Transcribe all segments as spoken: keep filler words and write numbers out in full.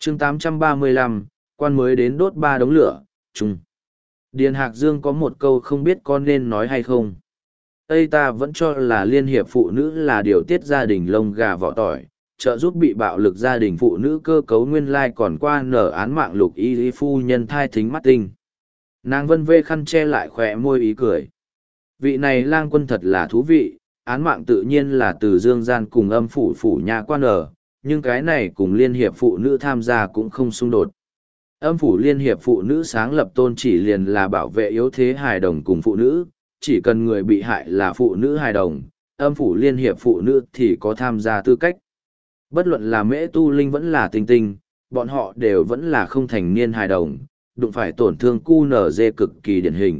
chương tám trăm ba mươi lăm, quan mới đến đốt ba đống lửa, chung. Điền Hạc Dương có một câu không biết con nên nói hay không. Tây ta vẫn cho là Liên hiệp phụ nữ là điều tiết gia đình lông gà vỏ tỏi, trợ giúp bị bạo lực gia đình phụ nữ cơ cấu nguyên lai còn qua nở án mạng Lục Y Y phu nhân thai thính mắt tinh. Nàng vân vê khăn che lại khỏe môi ý cười. Vị này lang quân thật là thú vị, án mạng tự nhiên là từ dương gian cùng âm phủ phủ nhà quan ở, nhưng cái này cùng Liên hiệp phụ nữ tham gia cũng không xung đột. Âm phủ Liên hiệp phụ nữ sáng lập tôn chỉ liền là bảo vệ yếu thế hài đồng cùng phụ nữ, chỉ cần người bị hại là phụ nữ hài đồng, âm phủ Liên hiệp phụ nữ thì có tham gia tư cách. Bất luận là Mễ Tu Linh vẫn là Tinh Tinh, bọn họ đều vẫn là không thành niên hài đồng, đụng phải tổn thương cu nở dê cực kỳ điển hình.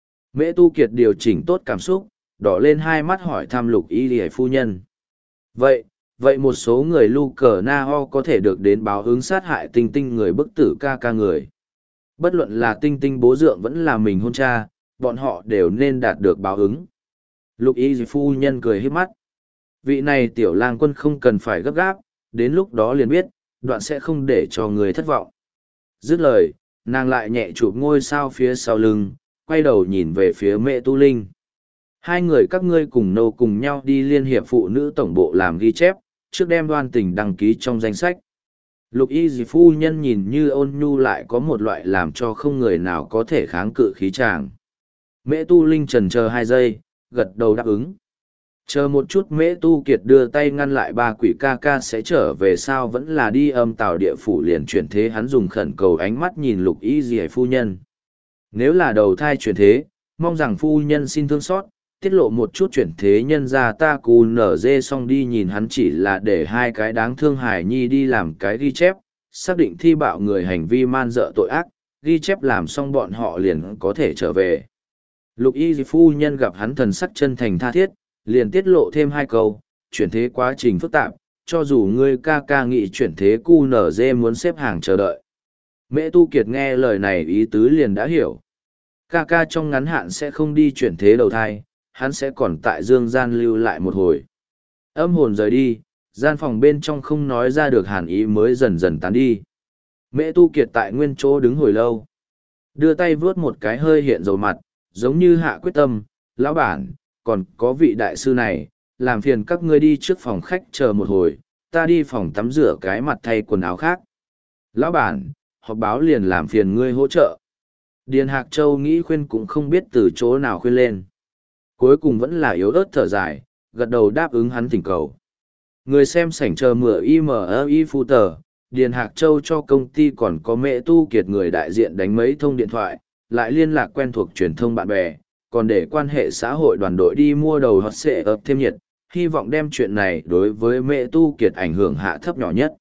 Mễ Tu Kiệt điều chỉnh tốt cảm xúc, đỏ lên hai mắt hỏi thăm Lục Y Lìa phu nhân. Vậy, vậy một số người lu cờ na ho có thể được đến báo ứng sát hại Tinh Tinh người bức tử ca ca người. Bất luận là Tinh Tinh bố dượng vẫn là mình hôn cha, bọn họ đều nên đạt được báo ứng. Lục Y Lìa phu nhân cười híp mắt. Vị này tiểu lang quân không cần phải gấp gáp, đến lúc đó liền biết, đoạn sẽ không để cho người thất vọng. Dứt lời, nàng lại nhẹ chụp ngôi sao phía sau lưng, quay đầu nhìn về phía Mẹ Tu Linh. Hai người các ngươi cùng nô cùng nhau đi Liên hiệp phụ nữ tổng bộ làm ghi chép, trước đem Đoan Tình đăng ký trong danh sách. Lục Y Dì phu nhân nhìn như ôn nhu lại có một loại làm cho không người nào có thể kháng cự khí tràng. Mẹ Tu Linh chần chờ hai giây, gật đầu đáp ứng. Chờ một chút Mễ Tu Kiệt đưa tay ngăn lại ba quỷ ca ca sẽ trở về sao vẫn là đi âm tào địa phủ liền chuyển thế, hắn dùng khẩn cầu ánh mắt nhìn Lục Y Dì phu nhân. Nếu là đầu thai chuyển thế, mong rằng phu nhân xin thương xót, tiết lộ một chút chuyển thế nhân ra ta cù nở dê xong đi nhìn hắn chỉ là để hai cái đáng thương hài nhi đi làm cái ghi chép, xác định thi bạo người hành vi man dợ tội ác, ghi chép làm xong bọn họ liền có thể trở về. Lục Y phu nhân gặp hắn thần sắc chân thành tha thiết, liền tiết lộ thêm hai câu, chuyển thế quá trình phức tạp, cho dù ngươi ca ca nghị chuyển thế cu nở dê muốn xếp hàng chờ đợi. Mẹ Tu Kiệt nghe lời này ý tứ liền đã hiểu. Ca ca trong ngắn hạn sẽ không đi chuyển thế đầu thai, hắn sẽ còn tại dương gian lưu lại một hồi. Âm hồn rời đi, gian phòng bên trong không nói ra được hàn ý mới dần dần tán đi. Mẹ Tu Kiệt tại nguyên chỗ đứng hồi lâu. Đưa tay vướt một cái hơi hiện dầu mặt, giống như hạ quyết tâm, lão bản, còn có vị đại sư này, làm phiền các ngươi đi trước phòng khách chờ một hồi, ta đi phòng tắm rửa cái mặt thay quần áo khác. Lão bản, họp báo liền làm phiền ngươi hỗ trợ. Điền Hạc Châu nghĩ khuyên cũng không biết từ chỗ nào khuyên lên. Cuối cùng vẫn là yếu ớt thở dài, gật đầu đáp ứng hắn thỉnh cầu. Người xem sảnh chờ mửa i em i phu tờ, Điền Hạc Châu cho công ty còn có Mẹ Tu Kiệt người đại diện đánh mấy thông điện thoại, lại liên lạc quen thuộc truyền thông bạn bè, còn để quan hệ xã hội đoàn đội đi mua đầu hot xệ ập thêm nhiệt, hy vọng đem chuyện này đối với Mẹ Tu Kiệt ảnh hưởng hạ thấp nhỏ nhất.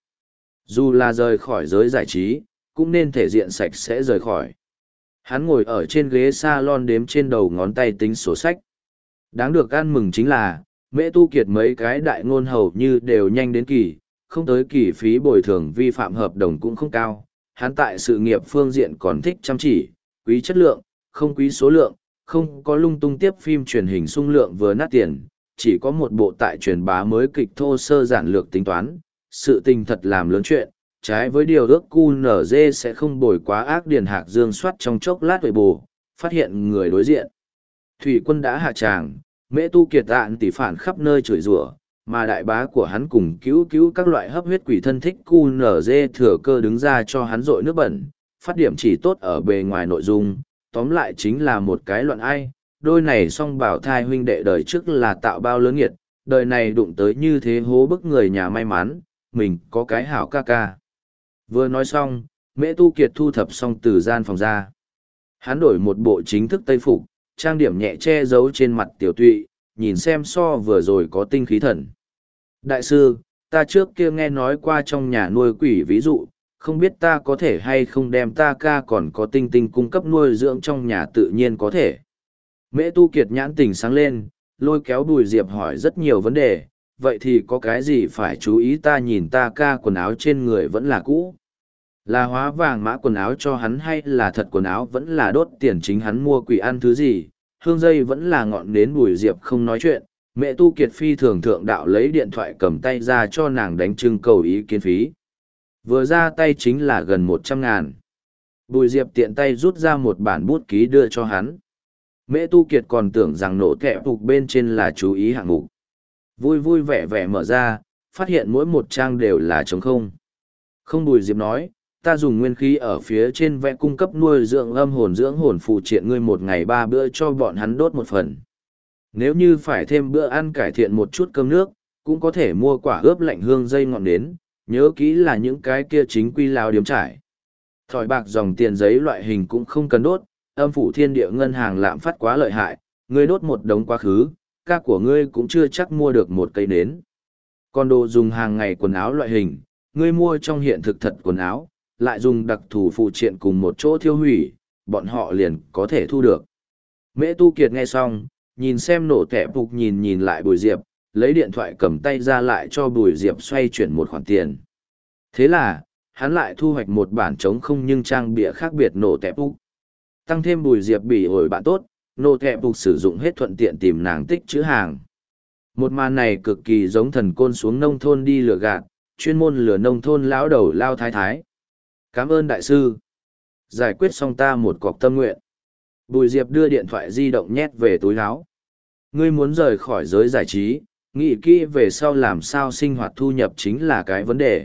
Dù là rời khỏi giới giải trí, cũng nên thể diện sạch sẽ rời khỏi. Hắn ngồi ở trên ghế salon đếm trên đầu ngón tay tính sổ sách. Đáng được ăn mừng chính là, Mẹ Tu Kiệt mấy cái đại ngôn hầu như đều nhanh đến kỳ, không tới kỳ phí bồi thường vi phạm hợp đồng cũng không cao. Hắn tại sự nghiệp phương diện còn thích chăm chỉ, quý chất lượng, không quý số lượng, không có lung tung tiếp phim truyền hình sung lượng vừa nát tiền, chỉ có một bộ tại truyền bá mới kịch thô sơ giản lược tính toán, sự tình thật làm lớn chuyện, trái với điều ước cu nở dê sẽ không bồi quá ác. Điền Hạc Dương soát trong chốc lát huệ bù, phát hiện người đối diện. Thủy quân đã hạ tràng, Mễ Tu Kiệt ạn tỉ phản khắp nơi chửi rủa, mà đại bá của hắn cùng cứu cứu các loại hấp huyết quỷ thân thích cu nở dê thừa cơ đứng ra cho hắn rội nước bẩn, phát điểm chỉ tốt ở bề ngoài nội dung, tóm lại chính là một cái luận ai, đôi này song bảo thai huynh đệ đời trước là tạo bao lớn nghiệt, đời này đụng tới như thế hố bức người nhà may mắn, mình có cái hảo ca ca. Vừa nói xong, Mễ Tu Kiệt thu thập xong từ gian phòng ra. Hắn đổi một bộ chính thức tây phục, trang điểm nhẹ che giấu trên mặt tiểu tụy, nhìn xem so vừa rồi có tinh khí thần. Đại sư, ta trước kia nghe nói qua trong nhà nuôi quỷ ví dụ, không biết ta có thể hay không đem ta ca còn có tinh tinh cung cấp nuôi dưỡng trong nhà tự nhiên có thể. Mễ Tu Kiệt nhãn tình sáng lên, lôi kéo Bùi Diệp hỏi rất nhiều vấn đề, vậy thì có cái gì phải chú ý? Ta nhìn ta ca quần áo trên người vẫn là cũ. Là hóa vàng mã quần áo cho hắn hay là thật quần áo vẫn là đốt tiền chính hắn mua quỷ ăn thứ gì, hương dây vẫn là ngọn nến. Bùi Diệp không nói chuyện, Mẹ Tu Kiệt phi thường thượng đạo lấy điện thoại cầm tay ra cho nàng đánh trưng cầu ý kiến phí. Vừa ra tay chính là gần một trăm ngàn. Bùi Diệp tiện tay rút ra một bản bút ký đưa cho hắn. Mễ Tu Kiệt còn tưởng rằng nổ kẹp phục bên trên là chú ý hạng mục. Vui vui vẻ vẻ mở ra, phát hiện mỗi một trang đều là trống không. Không, Bùi Diệp nói, ta dùng nguyên khí ở phía trên vẽ cung cấp nuôi dưỡng âm hồn dưỡng hồn phụ triện ngươi một ngày ba bữa cho bọn hắn đốt một phần. Nếu như phải thêm bữa ăn cải thiện một chút cơm nước, cũng có thể mua quả ướp lạnh hương dây ngọn nến, nhớ kỹ là những cái kia chính quy lao điếm trải. Thỏi bạc dòng tiền giấy loại hình cũng không cần đốt, âm phủ thiên địa ngân hàng lạm phát quá lợi hại, ngươi đốt một đống quá khứ, ca của ngươi cũng chưa chắc mua được một cây nến. Còn đồ dùng hàng ngày quần áo loại hình, ngươi mua trong hiện thực thật quần áo, lại dùng đặc thù phụ triện cùng một chỗ thiêu hủy, bọn họ liền có thể thu được. Mễ Tu Kiệt nghe xong, nhìn xem nổ tẻ phục nhìn nhìn lại Bùi Diệp, lấy điện thoại cầm tay ra lại cho Bùi Diệp xoay chuyển một khoản tiền. Thế là, hắn lại thu hoạch một bản trống không nhưng trang bìa khác biệt nổ tẻ phục. Tăng thêm Bùi Diệp bị ổi bạn tốt, nổ tẻ phục sử dụng hết thuận tiện tìm nàng tích chữ hàng. Một màn này cực kỳ giống thần côn xuống nông thôn đi lừa gạt, chuyên môn lừa nông thôn lão đầu lao thái thái. Cảm ơn đại sư. Giải quyết xong ta một cọc tâm nguyện. Bùi Diệp đưa điện thoại di động nhét về túi áo. Ngươi muốn rời khỏi giới giải trí, nghĩ kỹ về sau làm sao sinh hoạt thu nhập chính là cái vấn đề.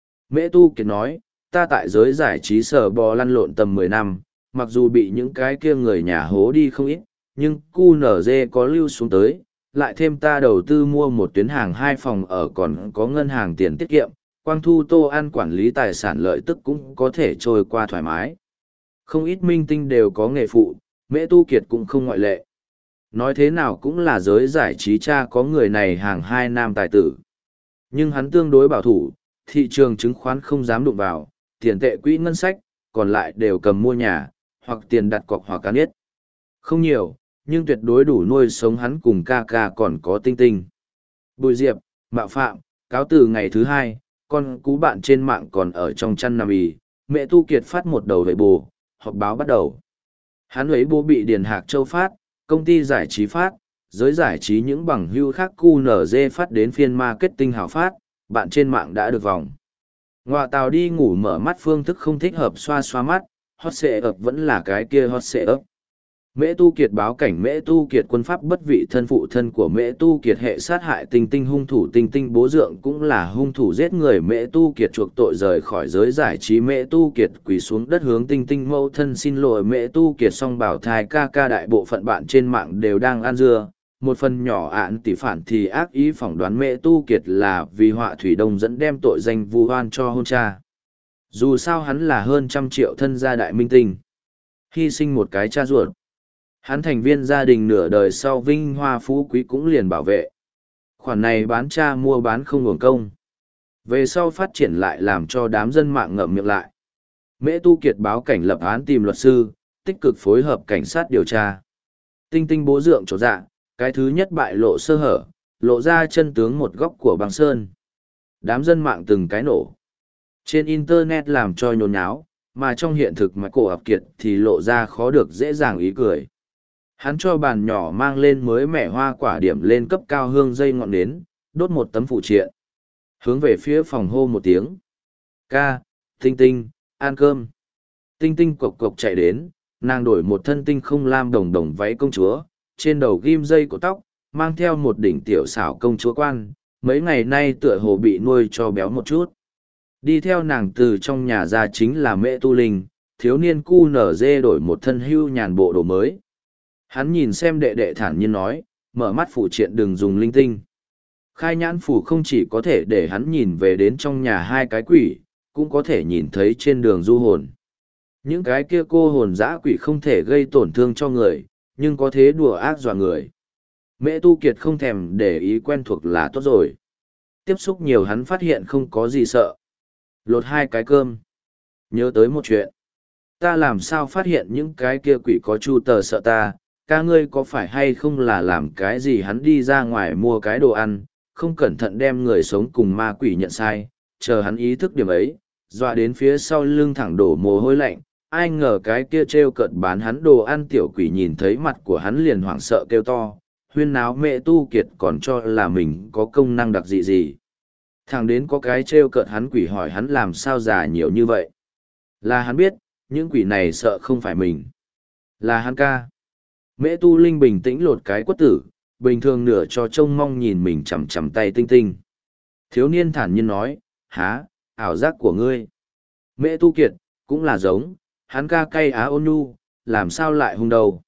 Mễ Tu Kiệt nói, ta tại giới giải trí sờ bò lăn lộn tầm mười năm, mặc dù bị những cái kia người nhà hố đi không ít, nhưng cu nở dê có lưu xuống tới, lại thêm ta đầu tư mua một tuyến hàng hai phòng ở còn có ngân hàng tiền tiết kiệm, quang thu tô ăn quản lý tài sản lợi tức cũng có thể trôi qua thoải mái. Không ít minh tinh đều có nghề phụ, Mễ Tu Kiệt cũng không ngoại lệ. Nói thế nào cũng là giới giải trí cha có người này hàng hai nam tài tử. Nhưng hắn tương đối bảo thủ, thị trường chứng khoán không dám đụng vào, tiền tệ quỹ ngân sách, còn lại đều cầm mua nhà, hoặc tiền đặt cọc hoặc cá niết. Không nhiều, nhưng tuyệt đối đủ nuôi sống hắn cùng ca ca còn có tinh tinh. Bùi Diệp, mạo phạm, cáo từ ngày thứ hai, con cú bạn trên mạng còn ở trong chăn nằm ì, Mẹ Tu Kiệt phát một đầu vệ bù, họp báo bắt đầu. Hắn ấy bố bị Điền Hạc Châu phát, công ty giải trí phát, giới giải trí những bằng hưu khác cu nở dê phát đến phiên marketing hào phát, bạn trên mạng đã được vòng. Ngoạ tàu đi ngủ mở mắt phương thức không thích hợp xoa xoa mắt, hot xệ ập vẫn là cái kia hot xệ ập. Mễ Tu Kiệt báo cảnh Mễ Tu Kiệt quân pháp bất vị thân phụ thân của Mễ Tu Kiệt hệ sát hại Tinh Tinh hung thủ Tinh Tinh bố dượng cũng là hung thủ giết người Mễ Tu Kiệt chuộc tội rời khỏi giới giải trí Mễ Tu Kiệt quỳ xuống đất hướng Tinh Tinh mẫu thân xin lỗi Mễ Tu Kiệt song bảo thai ca ca đại bộ phận bạn trên mạng đều đang ăn dưa. Một phần nhỏ án tỷ phản thì ác ý phỏng đoán Mễ Tu Kiệt là vì họa thủy đông dẫn đem tội danh vu oan cho hôn cha. Dù sao hắn là hơn trăm triệu thân gia đại minh tinh. Hy sinh một cái cha ruột. Hắn thành viên gia đình nửa đời sau vinh hoa phú quý cũng liền bảo vệ. Khoản này bán cha mua bán không hưởng công. Về sau phát triển lại làm cho đám dân mạng ngậm miệng lại. Mễ Tu Kiệt báo cảnh lập án tìm luật sư, tích cực phối hợp cảnh sát điều tra. Tinh Tinh bố dượng trổ dạ, cái thứ nhất bại lộ sơ hở, lộ ra chân tướng một góc của băng sơn. Đám dân mạng từng cái nổ. Trên Internet làm cho nhốn nháo, mà trong hiện thực mà cổ ập kiệt thì lộ ra khó được dễ dàng ý cười. Hắn cho bàn nhỏ mang lên mới mẻ hoa quả điểm lên cấp cao hương dây ngọn nến, đốt một tấm phụ triện. Hướng về phía phòng hô một tiếng. Ca, Tinh Tinh, ăn cơm. Tinh Tinh cộc cộc chạy đến, nàng đổi một thân tinh không lam đồng đồng váy công chúa, trên đầu ghim dây của tóc, mang theo một đỉnh tiểu xảo công chúa quan, mấy ngày nay tựa hồ bị nuôi cho béo một chút. Đi theo nàng từ trong nhà ra chính là Mễ Tu Linh, thiếu niên cu nở dê đổi một thân hưu nhàn bộ đồ mới. Hắn nhìn xem đệ đệ thản nhiên nói, mở mắt phụ triện đừng dùng linh tinh. Khai nhãn phủ không chỉ có thể để hắn nhìn về đến trong nhà hai cái quỷ, cũng có thể nhìn thấy trên đường du hồn. Những cái kia cô hồn dã quỷ không thể gây tổn thương cho người, nhưng có thế đùa ác dọa người. Mễ Tu Kiệt không thèm để ý quen thuộc là tốt rồi. Tiếp xúc nhiều hắn phát hiện không có gì sợ. Lột hai cái cơm. Nhớ tới một chuyện. Ta làm sao phát hiện những cái kia quỷ có chu tờ sợ ta, ca ngươi có phải hay không là làm cái gì hắn đi ra ngoài mua cái đồ ăn, không cẩn thận đem người sống cùng ma quỷ nhận sai, chờ hắn ý thức điểm ấy, dọa đến phía sau lưng thẳng đổ mồ hôi lạnh, ai ngờ cái kia trêu cợt bán hắn đồ ăn tiểu quỷ nhìn thấy mặt của hắn liền hoảng sợ kêu to, huyên náo Mễ Tu Kiệt còn cho là mình có công năng đặc dị gì. Thẳng đến có cái trêu cợt hắn quỷ hỏi hắn làm sao già nhiều như vậy. Là hắn biết, những quỷ này sợ không phải mình. Là hắn ca. Mễ Tu Linh bình tĩnh lột cái quất tử, bình thường nửa cho trông mong nhìn mình chằm chằm tay tinh tinh. Thiếu niên thản nhiên nói, há, ảo giác của ngươi. Mễ Tu Kiệt, cũng là giống, hắn ca cay á ôn nhu, làm sao lại hung đầu.